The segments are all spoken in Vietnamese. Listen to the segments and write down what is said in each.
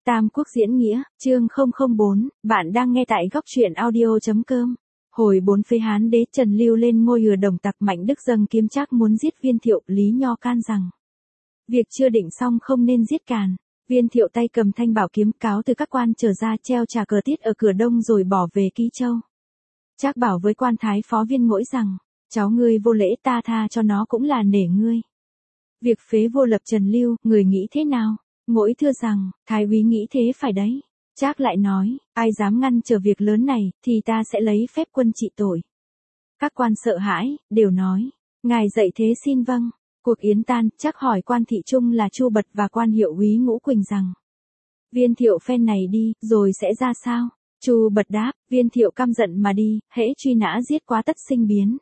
Tam Quốc diễn nghĩa, chương 004, bạn đang nghe tại góc truyện audio.com. Hồi 4 phế Hán đế Trần Lưu lên ngôi hừa đồng tặc Mạnh Đức dâng kiếm Trác muốn giết Viên Thiệu, Lý Nho can rằng việc chưa định xong không nên giết càn. Viên Thiệu tay cầm thanh bảo kiếm cáo từ các quan trở ra treo trà cờ tiết ở cửa đông rồi bỏ về Ký Châu. Trác bảo với quan thái phó Viên Ngỗi rằng, cháu ngươi vô lễ ta tha cho nó cũng là nể ngươi. Việc phế vô lập Trần Lưu, người nghĩ thế nào? Ngỗi thưa rằng, thái úy nghĩ thế phải đấy. Trác lại nói, ai dám ngăn trở việc lớn này, thì ta sẽ lấy phép quân trị tội. Các quan sợ hãi, đều nói, ngài dạy thế xin vâng. Cuộc yến tan, Trác hỏi quan thị trung là Chu Bật và quan hiệu úy Ngũ Quỳnh rằng, Viên Thiệu phen này đi, rồi sẽ ra sao? Chu Bật đáp, Viên Thiệu căm giận mà đi, hễ truy nã giết quá tất sinh biến.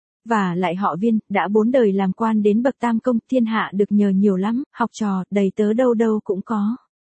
Và lại họ Viên, đã 4 đời làm quan đến bậc tam công, thiên hạ được nhờ nhiều lắm, học trò, đầy tớ đâu đâu cũng có.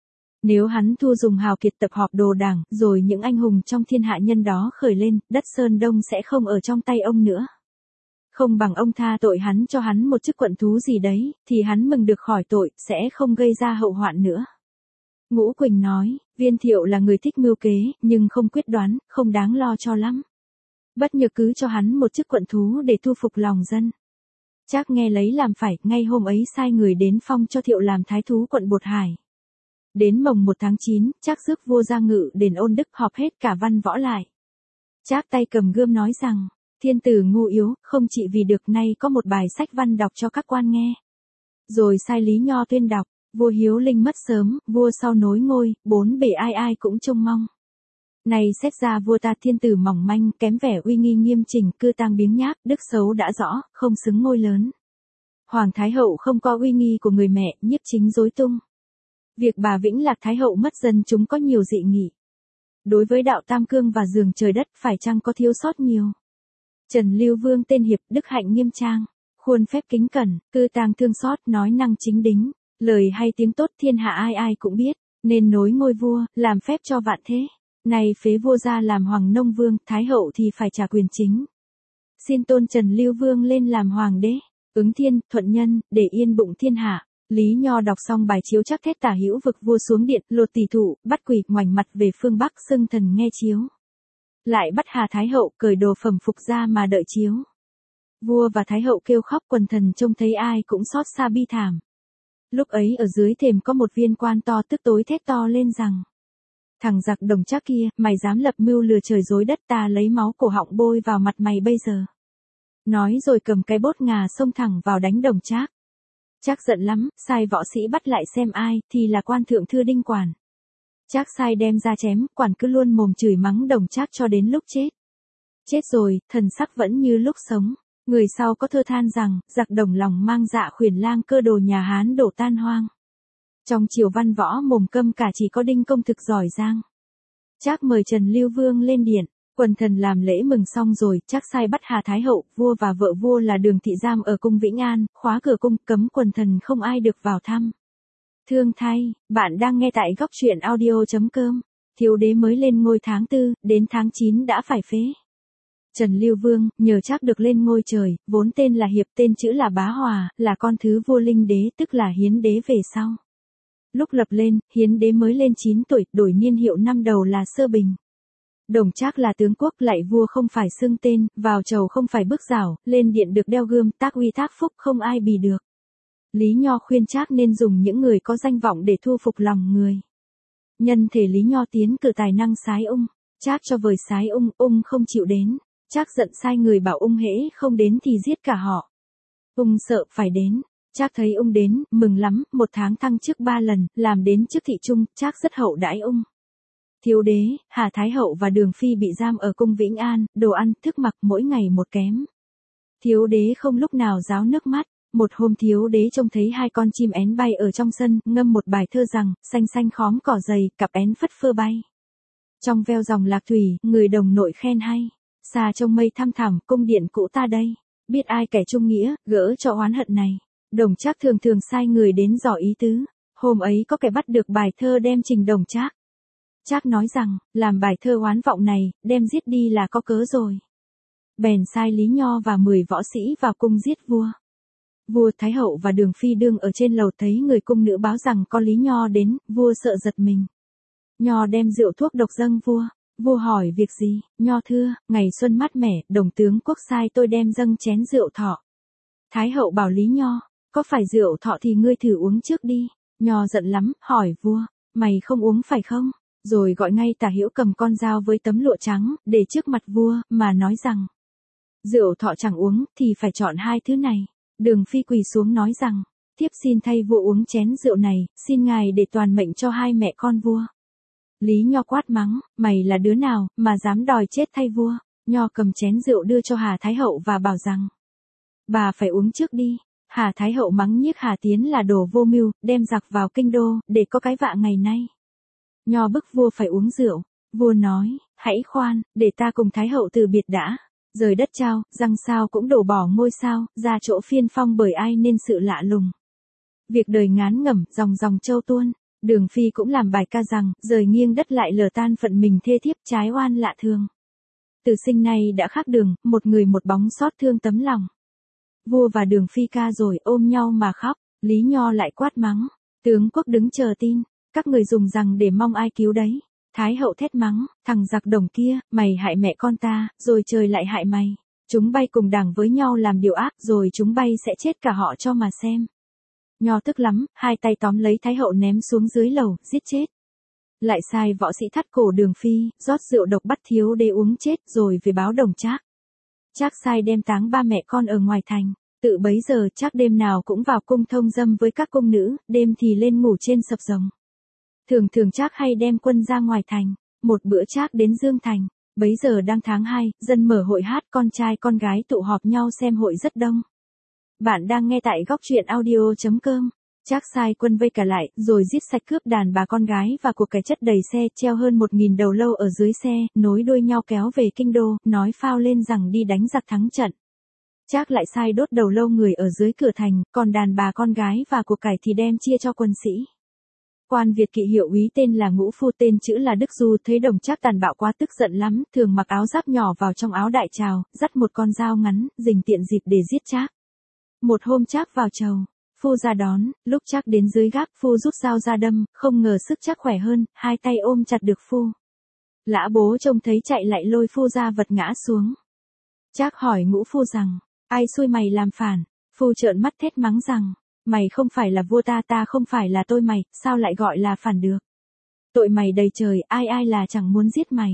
Nếu hắn thua dùng hào kiệt tập họp đồ đảng, rồi những anh hùng trong thiên hạ nhân đó khởi lên, đất Sơn Đông sẽ không ở trong tay ông nữa. Không bằng ông tha tội hắn cho hắn một chức quận thú gì đấy, thì hắn mừng được khỏi tội, sẽ không gây ra hậu hoạn nữa. Ngũ Quỳnh nói, Viên Thiệu là người thích mưu kế, nhưng không quyết đoán, không đáng lo cho lắm. Bất nhược cứ cho hắn một chức quận thú để thu phục lòng dân. Trác nghe lấy làm phải, ngay hôm ấy sai người đến phong cho Thiệu làm thái thú quận Bột Hải. Đến mồng 1 tháng 9, Trác rước vua ra ngự đền Ôn Đức họp hết cả văn võ lại. Trác tay cầm gươm nói rằng, thiên tử ngu yếu, không trị vì được, nay có một bài sách văn đọc cho các quan nghe. Rồi sai Lý Nho tuyên đọc, vua Hiếu Linh mất sớm, vua sau nối ngôi, 4 bề ai ai cũng trông mong. Này xét ra vua ta thiên tử mỏng manh, kém vẻ uy nghi nghiêm chỉnh, cư tang biếng nhác, đức xấu đã rõ, không xứng ngôi lớn. Hoàng Thái Hậu không có uy nghi của người mẹ, nhiếp chính rối tung. Việc bà Vĩnh Lạc Thái Hậu mất dân chúng có nhiều dị nghị. Đối với đạo tam cương và giường trời đất phải chăng có thiếu sót nhiều. Trần Lưu Vương tên hiệp, đức hạnh nghiêm trang, khuôn phép kính cẩn, cư tang thương xót, nói năng chính đính, lời hay tiếng tốt thiên hạ ai ai cũng biết, nên nối ngôi vua, làm phép cho vạn thế. Này phế vua ra làm Hoàng Nông Vương, Thái Hậu thì phải trả quyền chính. Xin tôn Trần Lưu Vương lên làm Hoàng đế, ứng thiên, thuận nhân, để yên bụng thiên hạ. Lý Nho đọc xong bài chiếu Trác thét tả hữu vực vua xuống điện, lột tỷ thụ, bắt quỳ, ngoảnh mặt về phương Bắc, xưng thần nghe chiếu. Lại bắt Hà Thái Hậu cởi đồ phẩm phục ra mà đợi chiếu. Vua và Thái Hậu kêu khóc, quần thần trông thấy ai cũng xót xa bi thảm. Lúc ấy ở dưới thềm có một viên quan to tức tối thét to lên rằng, thằng giặc Đồng Trác kia, mày dám lập mưu lừa trời dối đất, ta lấy máu cổ họng bôi vào mặt mày bây giờ. Nói rồi cầm cái bốt ngà xông thẳng vào đánh Đồng Trác. Trác giận lắm, sai võ sĩ bắt lại xem ai, thì là quan thượng thư Đinh Quản. Trác sai đem ra chém, Quản cứ luôn mồm chửi mắng Đồng Trác cho đến lúc chết. Chết rồi, thần sắc vẫn như lúc sống. Người sau có thơ than rằng, giặc Đồng lòng mang dạ khuyển lang, cơ đồ nhà Hán đổ tan hoang. Trong triều văn võ mồm câm cả chỉ có Đinh công thực giỏi giang. Trác mời Trần Lưu Vương lên điện, quần thần làm lễ mừng xong rồi, Trác sai bắt Hà Thái Hậu, vua và vợ vua là Đường Thị giam ở cung Vĩnh An, khóa cửa cung, cấm quần thần không ai được vào thăm. Thương thay, bạn đang nghe tại góc truyện audio.com. Thiếu đế mới lên ngôi tháng 4, đến tháng 9 đã phải phế. Trần Lưu Vương, nhờ Trác được lên ngôi trời, vốn tên là Hiệp, tên chữ là Bá Hòa, là con thứ vua Linh đế, tức là Hiến đế về sau. Lúc lập lên, Hiến đế mới lên 9 tuổi, đổi niên hiệu năm đầu là Sơ Bình. Đồng Trác là tướng quốc, lạy vua không phải xưng tên, vào chầu không phải bước rào, lên điện được đeo gươm, tác uy tác phúc không ai bì được. Lý Nho khuyên Trác nên dùng những người có danh vọng để thu phục lòng người. Nhân thể Lý Nho tiến cử tài năng Sái Ung, Trác cho vời Sái Ung, Ung không chịu đến. Trác giận sai người bảo Ung hễ không đến thì giết cả họ. Ung sợ phải đến. Trác thấy Ung đến, mừng lắm, 1 tháng thăng chức 3 lần, làm đến chức thị trung, Trác rất hậu đãi Ung. Thiếu đế, Hà Thái Hậu và Đường Phi bị giam ở cung Vĩnh An, đồ ăn, thức mặc mỗi ngày một kém. Thiếu đế không lúc nào ráo nước mắt. Một hôm thiếu đế trông thấy 2 con chim én bay ở trong sân, ngâm một bài thơ rằng, xanh xanh khóm cỏ dày, cặp én phất phơ bay. Trong veo dòng lạc thủy, người đồng nội khen hay. Xa trong mây thăm thẳm, cung điện cũ ta đây. Biết ai kẻ trung nghĩa, gỡ cho oán hận này. Đồng Trác thường thường sai người đến dò ý tứ. Hôm ấy có kẻ bắt được bài thơ đem trình Đồng Trác. Trác nói rằng, làm bài thơ oán vọng này, đem giết đi là có cớ rồi. Bèn sai Lý Nho và 10 võ sĩ vào cung giết vua. Vua Thái Hậu và Đường Phi đương ở trên lầu thấy người cung nữ báo rằng có Lý Nho đến, vua sợ giật mình. Nho đem rượu thuốc độc dâng vua. Vua hỏi việc gì, Nho thưa, ngày xuân mát mẻ, đồng tướng quốc sai tôi đem dâng chén rượu thọ. Thái hậu bảo Lý Nho, có phải rượu thọ thì ngươi thử uống trước đi. Nho giận lắm, hỏi vua, mày không uống phải không? Rồi gọi ngay Tả Hữu cầm con dao với tấm lụa trắng, để trước mặt vua, mà nói rằng, rượu thọ chẳng uống, thì phải chọn hai thứ này. Đường Phi quỳ xuống nói rằng, thiếp xin thay vua uống chén rượu này, xin ngài để toàn mệnh cho hai mẹ con vua. Lý Nho quát mắng, mày là đứa nào, mà dám đòi chết thay vua. Nho cầm chén rượu đưa cho Hà Thái hậu và bảo rằng, bà phải uống trước đi. Hà Thái hậu mắng nhiếc Hà Tiến là đồ vô mưu, đem giặc vào kinh đô, để có cái vạ ngày nay. Nho bức vua phải uống rượu. Vua nói, hãy khoan, để ta cùng Thái hậu từ biệt đã. Rời đất trao, răng sao cũng đổ bỏ ngôi sao, ra chỗ phiên phong bởi ai nên sự lạ lùng. Việc đời ngán ngẩm, dòng dòng châu tuôn. Đường Phi cũng làm bài ca rằng, rời nghiêng đất lại lờ tan phận mình thê thiếp trái oan lạ thường. Từ sinh nay đã khác đường, một người một bóng xót thương tấm lòng. Vua và Đường Phi ca rồi ôm nhau mà khóc, Lý Nho lại quát mắng. Tướng quốc đứng chờ tin, các người dùng rằng để mong ai cứu đấy. Thái hậu thét mắng, thằng giặc đồng kia, mày hại mẹ con ta, rồi trời lại hại mày. Chúng bay cùng đảng với nhau làm điều ác, rồi chúng bay sẽ chết cả họ cho mà xem. Nho tức lắm, hai tay tóm lấy Thái hậu ném xuống dưới lầu, giết chết. Lại sai võ sĩ thắt cổ Đường Phi, rót rượu độc bắt thiếu đế uống chết, rồi về báo Đồng Trác. Trác sai đem táng ba mẹ con ở ngoài thành. Tự bấy giờ Trác đêm nào cũng vào cung thông dâm với các cung nữ, đêm thì lên ngủ trên sập rồng. Thường thường Trác hay đem quân ra ngoài thành. Một bữa Trác đến Dương Thành. Bấy giờ đang tháng 2, dân mở hội hát, con trai con gái tụ họp nhau xem hội rất đông. Bạn đang nghe tại góc truyện audio.com. Trác sai quân vây cả lại, rồi giết sạch cướp đàn bà con gái và cuộc cái chất đầy xe, treo hơn 1000 đầu lâu ở dưới xe, nối đuôi nhau kéo về kinh đô, nói phao lên rằng đi đánh giặc thắng trận. Trác lại sai đốt đầu lâu người ở dưới cửa thành, còn đàn bà con gái và cuộc cải thì đem chia cho quân sĩ. Quan Việt kỵ hiệu úy tên là Ngũ Phu, tên chữ là Đức Du, thấy Đồng Trác tàn bạo quá tức giận lắm, thường mặc áo giáp nhỏ vào trong áo đại trào, dắt một con dao ngắn, rình tiện dịp để giết Trác. Một hôm Trác vào chầu, Phu ra đón, lúc Trác đến dưới gác, Phu rút dao ra đâm, không ngờ sức Trác khỏe hơn, hai tay ôm chặt được Phu. Lã Bố trông thấy chạy lại lôi Phu ra vật ngã xuống. Trác hỏi Ngũ Phu rằng, ai xui mày làm phản? Phu trợn mắt thét mắng rằng, mày không phải là vua ta, ta không phải là tôi mày, sao lại gọi là phản được? Tội mày đầy trời, ai ai là chẳng muốn giết mày.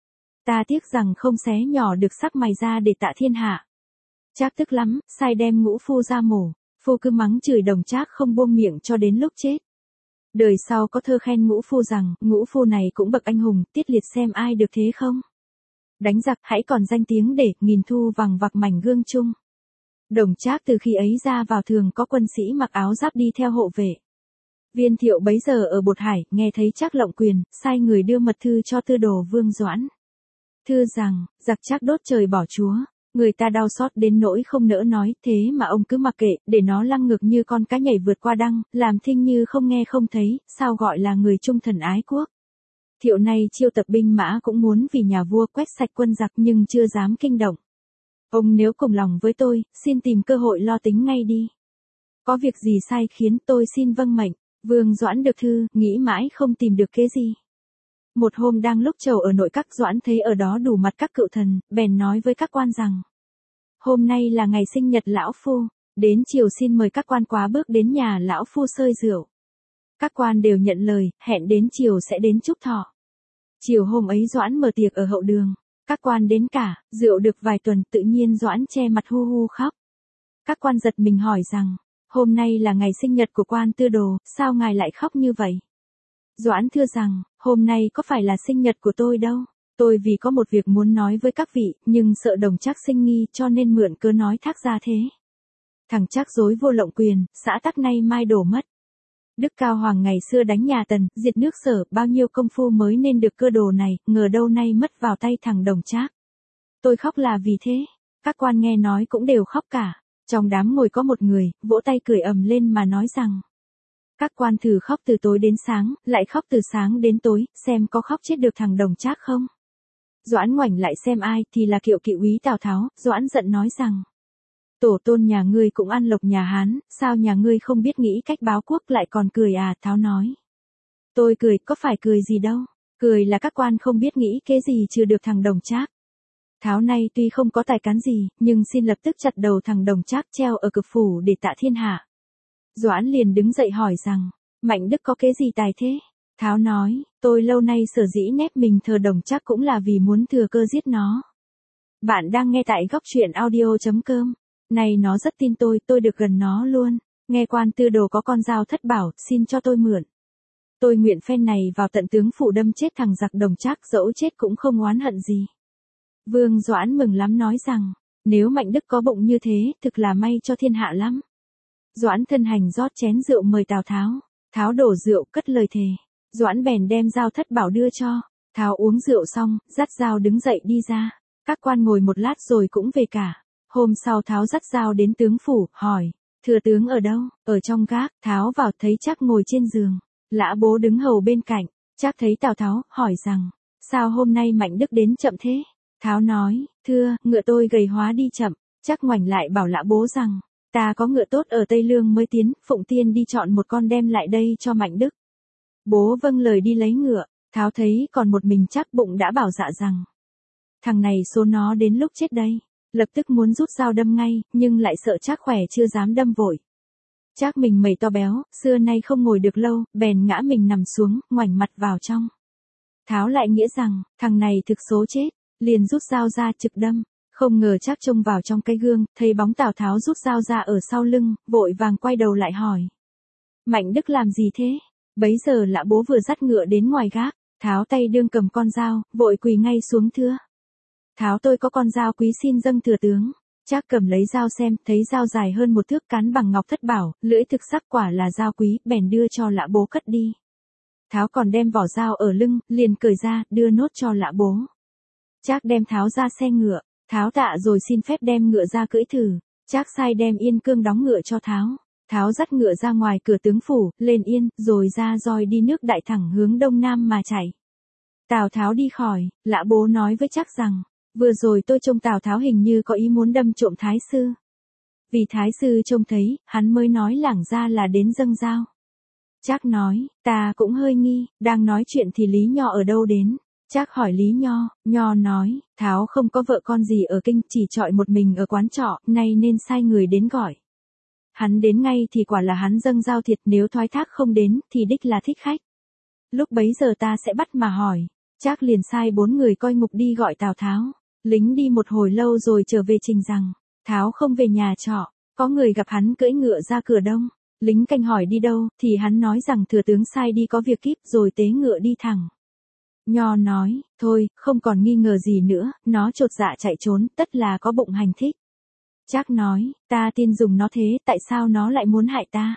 Ta tiếc rằng không xé nhỏ được xác mày ra để tạ thiên hạ. Trác tức lắm, sai đem Ngũ Phu ra mổ. Phu cứ mắng chửi Đồng Trác không buông miệng cho đến lúc chết. Đời sau có thơ khen Ngũ Phu rằng, Ngũ Phu này cũng bậc anh hùng, tiết liệt xem ai được thế không? Đánh giặc hãy còn danh tiếng để, nghìn thu vàng vặc mảnh gương chung. Đồng Trác từ khi ấy ra vào thường có quân sĩ mặc áo giáp đi theo hộ vệ. Viên Thiệu bấy giờ ở Bột Hải, nghe thấy Trác lộng quyền, sai người đưa mật thư cho tư đồ Vương Doãn. Thư rằng, giặc Trác đốt trời bỏ chúa. Người ta đau xót đến nỗi không nỡ nói, thế mà ông cứ mặc kệ, để nó lăng ngược như con cá nhảy vượt qua đăng, làm thinh như không nghe không thấy, sao gọi là người trung thần ái quốc. Thiệu này chiêu tập binh mã cũng muốn vì nhà vua quét sạch quân giặc nhưng chưa dám kinh động. Ông nếu cùng lòng với tôi, xin tìm cơ hội lo tính ngay đi. Có việc gì sai khiến tôi xin vâng mệnh. Vương Doãn được thư, nghĩ mãi không tìm được kế gì. Một hôm đang lúc trầu ở nội các, Doãn thấy ở đó đủ mặt các cựu thần, bèn nói với các quan rằng, hôm nay là ngày sinh nhật lão Phu, đến chiều xin mời các quan quá bước đến nhà lão Phu sơi rượu. Các quan đều nhận lời, hẹn đến chiều sẽ đến chúc thọ. Chiều hôm ấy Doãn mở tiệc ở hậu đường, các quan đến cả, rượu được vài tuần, tự nhiên Doãn che mặt hu hu khóc. Các quan giật mình hỏi rằng, hôm nay là ngày sinh nhật của quan tư đồ, sao ngài lại khóc như vậy? Doãn thưa rằng, hôm nay có phải là sinh nhật của tôi đâu, tôi vì có một việc muốn nói với các vị, nhưng sợ Đồng Trác sinh nghi cho nên mượn cớ nói thác ra thế. Thằng Trác dối vô lộng quyền, xã tắc nay mai đổ mất. Đức Cao Hoàng ngày xưa đánh nhà Tần, diệt nước Sở, bao nhiêu công phu mới nên được cơ đồ này, ngờ đâu nay mất vào tay thằng Đồng Trác. Tôi khóc là vì thế. Các quan nghe nói cũng đều khóc cả. Trong đám ngồi có một người, vỗ tay cười ầm lên mà nói rằng, các quan thử khóc từ tối đến sáng, lại khóc từ sáng đến tối, xem có khóc chết được thằng Đồng Trác không? Doãn ngoảnh lại xem ai, thì là Kiệu kỵ úy Tào Tháo. Doãn giận nói rằng, tổ tôn nhà ngươi cũng ăn lộc nhà Hán, sao nhà ngươi không biết nghĩ cách báo quốc lại còn cười à? Tháo nói, Tôi cười, có phải cười gì đâu. Cười là các quan không biết nghĩ kế gì trừ được thằng Đồng Trác. Tháo nay tuy không có tài cán gì, nhưng xin lập tức chặt đầu thằng Đồng Trác treo ở cực phủ để tạ thiên hạ. Doãn liền đứng dậy hỏi rằng, Mạnh Đức có kế gì tài thế? Tháo nói, tôi lâu nay sở dĩ nép mình thờ Đồng Trác cũng là vì muốn thừa cơ giết nó. Bạn đang nghe tại góc truyện audio.com. Này nó rất tin tôi được gần nó luôn. Nghe quan tư đồ có con dao thất bảo, xin cho tôi mượn. Tôi nguyện phen này vào tận tướng phủ đâm chết thằng giặc Đồng Trác, dẫu chết cũng không oán hận gì. Vương Doãn mừng lắm nói rằng, nếu Mạnh Đức có bụng như thế, thực là may cho thiên hạ lắm. Doãn thân hành rót chén rượu mời Tào Tháo. Tháo đổ rượu cất lời thề. Doãn bèn đem dao thất bảo đưa cho. Tháo uống rượu xong, dắt dao đứng dậy đi ra. Các quan ngồi một lát rồi cũng về cả. Hôm sau Tháo dắt dao đến tướng phủ, hỏi, thừa tướng ở đâu? Ở trong gác. Tháo vào thấy Trác ngồi trên giường. Lã Bố đứng hầu bên cạnh. Trác thấy Tào Tháo, hỏi rằng, sao hôm nay Mạnh Đức đến chậm thế? Tháo nói, thưa, ngựa tôi gầy hóa đi chậm. Trác ngoảnh lại bảo Lã Bố rằng, ta có ngựa tốt ở Tây Lương mới tiến, Phụng Tiên đi chọn một con đem lại đây cho Mạnh Đức. Bố vâng lời đi lấy ngựa. Tháo thấy còn một mình Trác bụng đã bảo dạ rằng, thằng này số nó đến lúc chết đây. Lập tức muốn rút dao đâm ngay, nhưng lại sợ Trác khỏe chưa dám đâm vội. Trác mình mẩy to béo, xưa nay không ngồi được lâu, bèn ngã mình nằm xuống, ngoảnh mặt vào trong. Tháo lại nghĩa rằng, thằng này thực số chết, liền rút dao ra trực đâm. Không ngờ Trác trông vào trong cái gương, thấy bóng Tào Tháo rút dao ra ở sau lưng, vội vàng quay đầu lại hỏi, Mạnh Đức làm gì thế? Bấy giờ Lã Bố vừa dắt ngựa đến ngoài gác. Tháo tay đương cầm con dao, vội quỳ ngay xuống thưa. Tháo tôi có con dao quý xin dâng thừa tướng. Trác cầm lấy dao xem, thấy dao dài hơn một thước, cán bằng ngọc thất bảo, lưỡi thực sắc, quả là dao quý, bèn đưa cho Lã Bố cất đi. Tháo còn đem vỏ dao ở lưng, liền cởi ra, đưa nốt cho Lã Bố. Trác đem Tháo ra xe ngựa. Tháo tạ rồi xin phép đem ngựa ra cưỡi thử. Trác sai đem yên cương đóng ngựa cho Tháo. Tháo dắt ngựa ra ngoài cửa tướng phủ, lên yên, rồi ra roi đi nước đại thẳng hướng đông nam mà chạy. Tào Tháo đi khỏi, Lã Bố nói với Trác rằng, vừa rồi tôi trông Tào Tháo hình như có ý muốn đâm trộm Thái sư. Vì Thái sư trông thấy, hắn mới nói lảng ra là đến dâng dao. Trác nói, ta cũng hơi nghi, đang nói chuyện thì Lý Nho ở đâu đến. Trác hỏi Lý Nho, Nho nói, Tháo không có vợ con gì ở kinh, chỉ trọi một mình ở quán trọ, nay nên sai người đến gọi. Hắn đến ngay thì quả là hắn dâng dao thiệt, nếu thoái thác không đến, thì đích là thích khách. Lúc bấy giờ ta sẽ bắt mà hỏi. Trác liền sai 4 người coi ngục đi gọi Tào Tháo. Lính đi một hồi lâu rồi trở về trình rằng, Tháo không về nhà trọ, có người gặp hắn cưỡi ngựa ra cửa đông. Lính canh hỏi đi đâu, thì hắn nói rằng thừa tướng sai đi có việc kíp, rồi tế ngựa đi thẳng. Nho nói, thôi, không còn nghi ngờ gì nữa, nó chột dạ chạy trốn, tất là có bụng hành thích. Trác nói, ta tin dùng nó thế, tại sao nó lại muốn hại ta?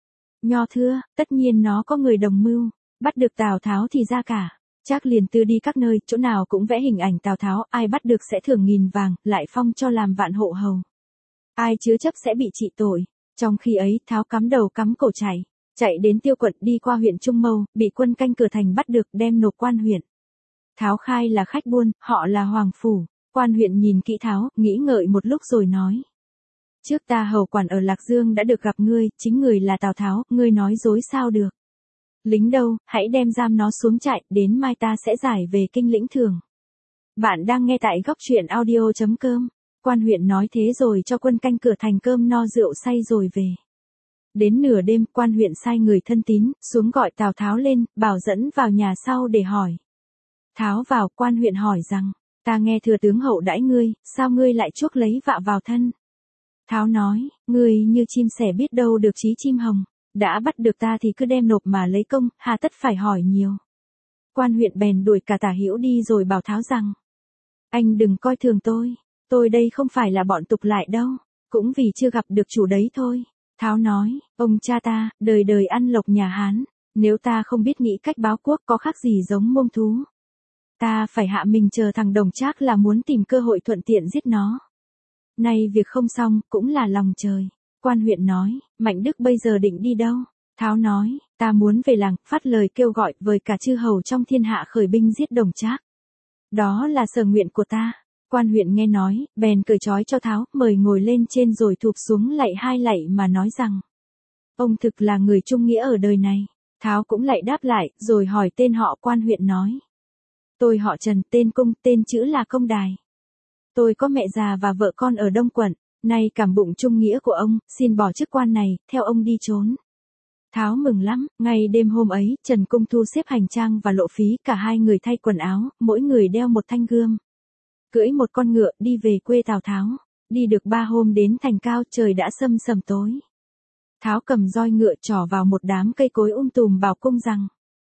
Nho thưa, tất nhiên nó có người đồng mưu, bắt được Tào Tháo thì ra cả. Trác liền tư đi các nơi, chỗ nào cũng vẽ hình ảnh Tào Tháo, ai bắt được sẽ thưởng 1000 vàng, lại phong cho làm vạn hộ hầu. Ai chứa chấp sẽ bị trị tội. Trong khi ấy, Tháo cắm đầu cắm cổ chạy đến Tiêu Quận, đi qua huyện Trung Mâu, bị quân canh cửa thành bắt được, đem nộp quan huyện. Tháo khai là khách buôn, họ là Hoàng Phủ. Quan huyện nhìn kỹ Tháo, nghĩ ngợi một lúc rồi nói, trước ta hầu quản ở Lạc Dương đã được gặp ngươi, chính người là Tào Tháo, ngươi nói dối sao được. Lính đâu, hãy đem giam nó xuống trại, đến mai ta sẽ giải về kinh lĩnh thưởng. Bạn đang nghe tại góc truyện audio.com. Quan huyện nói thế rồi cho quân canh cửa thành cơm no rượu say rồi về. Đến nửa đêm, quan huyện sai người thân tín, xuống gọi Tào Tháo lên, bảo dẫn vào nhà sau để hỏi. Tháo vào, quan huyện hỏi rằng, ta nghe thừa tướng hậu đãi ngươi, sao ngươi lại chuốc lấy vạ vào thân? Tháo nói, ngươi như chim sẻ biết đâu được chí chim hồng, đã bắt được ta thì cứ đem nộp mà lấy công, hà tất phải hỏi nhiều. Quan huyện bèn đuổi cả Tả Hữu đi rồi bảo Tháo rằng, anh đừng coi thường tôi đây không phải là bọn tục lại đâu, cũng vì chưa gặp được chủ đấy thôi. Tháo nói, ông cha ta, đời đời ăn lộc nhà Hán, nếu ta không biết nghĩ cách báo quốc có khác gì giống mông thú. Ta phải hạ mình chờ thằng Đồng Trác là muốn tìm cơ hội thuận tiện giết nó. Nay việc không xong, cũng là lòng trời. Quan huyện nói, Mạnh Đức bây giờ định đi đâu? Tháo nói, ta muốn về làng, phát lời kêu gọi với cả chư hầu trong thiên hạ khởi binh giết Đồng Trác. Đó là sở nguyện của ta. Quan huyện nghe nói, bèn cởi trói cho Tháo, mời ngồi lên trên rồi thụp xuống lạy 2 lạy mà nói rằng, ông thực là người trung nghĩa ở đời này. Tháo cũng lại đáp lại, rồi hỏi tên họ quan huyện nói. Tôi họ Trần, tên Cung, tên chữ là Công Đài. Tôi có mẹ già và vợ con ở Đông Quận, nay cảm bụng trung nghĩa của ông, xin bỏ chức quan này, theo ông đi trốn. Tháo mừng lắm, ngay đêm hôm ấy, Trần Cung thu xếp hành trang và lộ phí, cả hai người thay quần áo, mỗi người đeo một thanh gươm. Cưỡi một con ngựa, đi về quê Tào Tháo. Đi được 3 hôm đến thành Cao, trời đã sâm sầm tối. Tháo cầm roi ngựa trỏ vào một đám cây cối tùm bảo Cung rằng.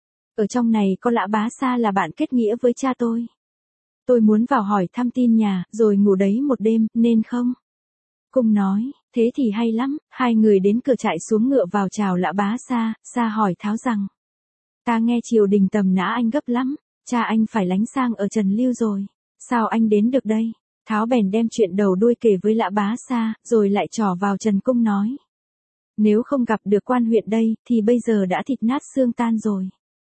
Ở trong này có Lã Bá Sa là bạn kết nghĩa với cha tôi. Tôi muốn vào hỏi thăm tin nhà, rồi ngủ đấy một đêm, nên không? Cung nói, thế thì hay lắm. Hai người đến cửa trại xuống ngựa vào chào Lã Bá Sa. Sa hỏi Tháo rằng. Ta nghe triều đình tầm nã anh gấp lắm, cha anh phải lánh sang ở Trần Lưu rồi. Sao anh đến được đây? Tháo bèn đem chuyện đầu đuôi kể với Lã Bá Sa, rồi lại trỏ vào Trần Cung nói. Nếu không gặp được quan huyện đây, thì bây giờ đã thịt nát xương tan rồi.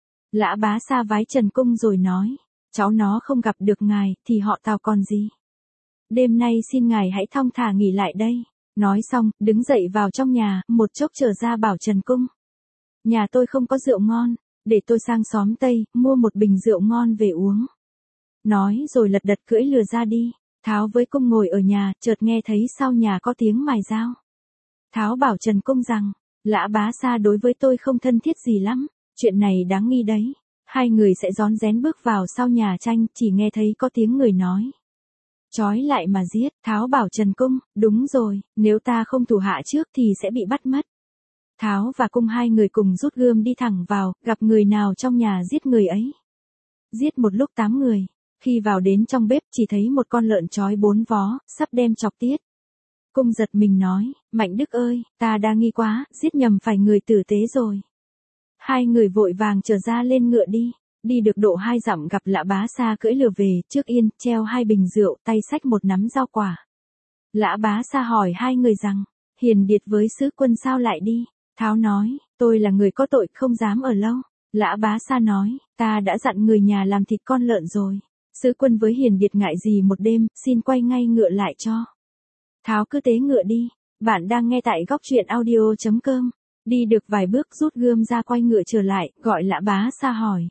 Lã Bá Sa vái Trần Cung rồi nói, cháu nó không gặp được ngài, thì họ Tào còn gì. Đêm nay xin ngài hãy thong thả nghỉ lại đây. Nói xong, đứng dậy vào trong nhà, một chốc trở ra bảo Trần Cung. Nhà tôi không có rượu ngon, để tôi sang xóm Tây, mua một bình rượu ngon về uống. Nói rồi lật đật cưỡi lừa ra đi. Tháo với Cung ngồi ở nhà, chợt nghe thấy sau nhà có tiếng mài dao. Tháo bảo Trần Cung rằng, Lã Bá Sa đối với tôi không thân thiết gì lắm, chuyện này đáng nghi đấy. Hai người sẽ rón rén bước vào sau nhà tranh, chỉ nghe thấy có tiếng người nói. Trói lại mà giết. Tháo bảo Trần Cung, đúng rồi, nếu ta không thủ hạ trước thì sẽ bị bắt mất. Tháo và Cung hai người cùng rút gươm đi thẳng vào, gặp người nào trong nhà giết người ấy. Giết một lúc 8 người. Khi vào đến trong bếp chỉ thấy một con lợn trói 4 vó, sắp đem chọc tiết. Cung giật mình nói, Mạnh Đức ơi, ta đa nghi quá, giết nhầm phải người tử tế rồi. Hai người vội vàng trở ra lên ngựa đi. Đi được độ 2 dặm gặp Lã Bá Sa cưỡi lừa về, trước yên, treo 2 bình rượu, tay xách một nắm rau quả. Lã Bá Sa hỏi hai người rằng, hiền điệt với sứ quân sao lại đi? Tháo nói, tôi là người có tội, không dám ở lâu. Lã Bá Sa nói, ta đã dặn người nhà làm thịt con lợn rồi. Sứ quân với hiền điệt ngại gì một đêm, xin quay ngay ngựa lại cho. Tháo cứ tế ngựa đi. Bạn đang nghe tại góc truyện audio.com. Đi được vài bước rút gươm ra quay ngựa trở lại, gọi Lã Bá Sa hỏi.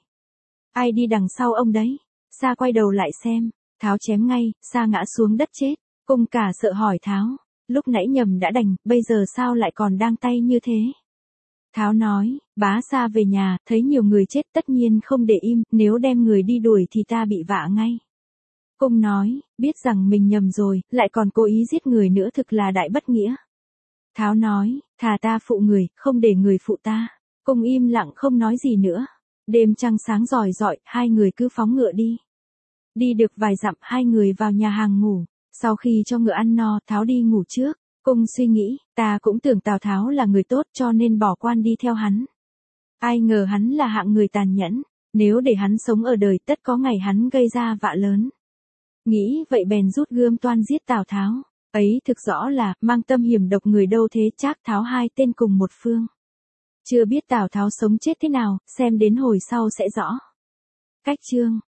Ai đi đằng sau ông đấy? Sa quay đầu lại xem. Tháo chém ngay, Sa ngã xuống đất chết. Cung cả sợ hỏi Tháo. Lúc nãy nhầm đã đành, bây giờ sao lại còn đang tay như thế? Tháo nói, Bá Sa về nhà, thấy nhiều người chết tất nhiên không để im, nếu đem người đi đuổi thì ta bị vạ ngay. Cung nói, biết rằng mình nhầm rồi, lại còn cố ý giết người nữa thực là đại bất nghĩa. Tháo nói, thà ta phụ người, không để người phụ ta. Cung im lặng không nói gì nữa. Đêm trăng sáng rọi rọi, hai người cứ phóng ngựa đi. Đi được vài dặm, hai người vào nhà hàng ngủ. Sau khi cho ngựa ăn no, Tháo đi ngủ trước. Cung suy nghĩ, ta cũng tưởng Tào Tháo là người tốt cho nên bỏ quan đi theo hắn. Ai ngờ hắn là hạng người tàn nhẫn. Nếu để hắn sống ở đời tất có ngày hắn gây ra vạ lớn. Nghĩ vậy bèn rút gươm toan giết Tào Tháo. Ấy thực rõ là mang tâm hiểm độc người đâu thế, Trác Tháo hai tên cùng một phương. Chưa biết Tào Tháo sống chết thế nào, xem đến hồi sau sẽ rõ. Cách chương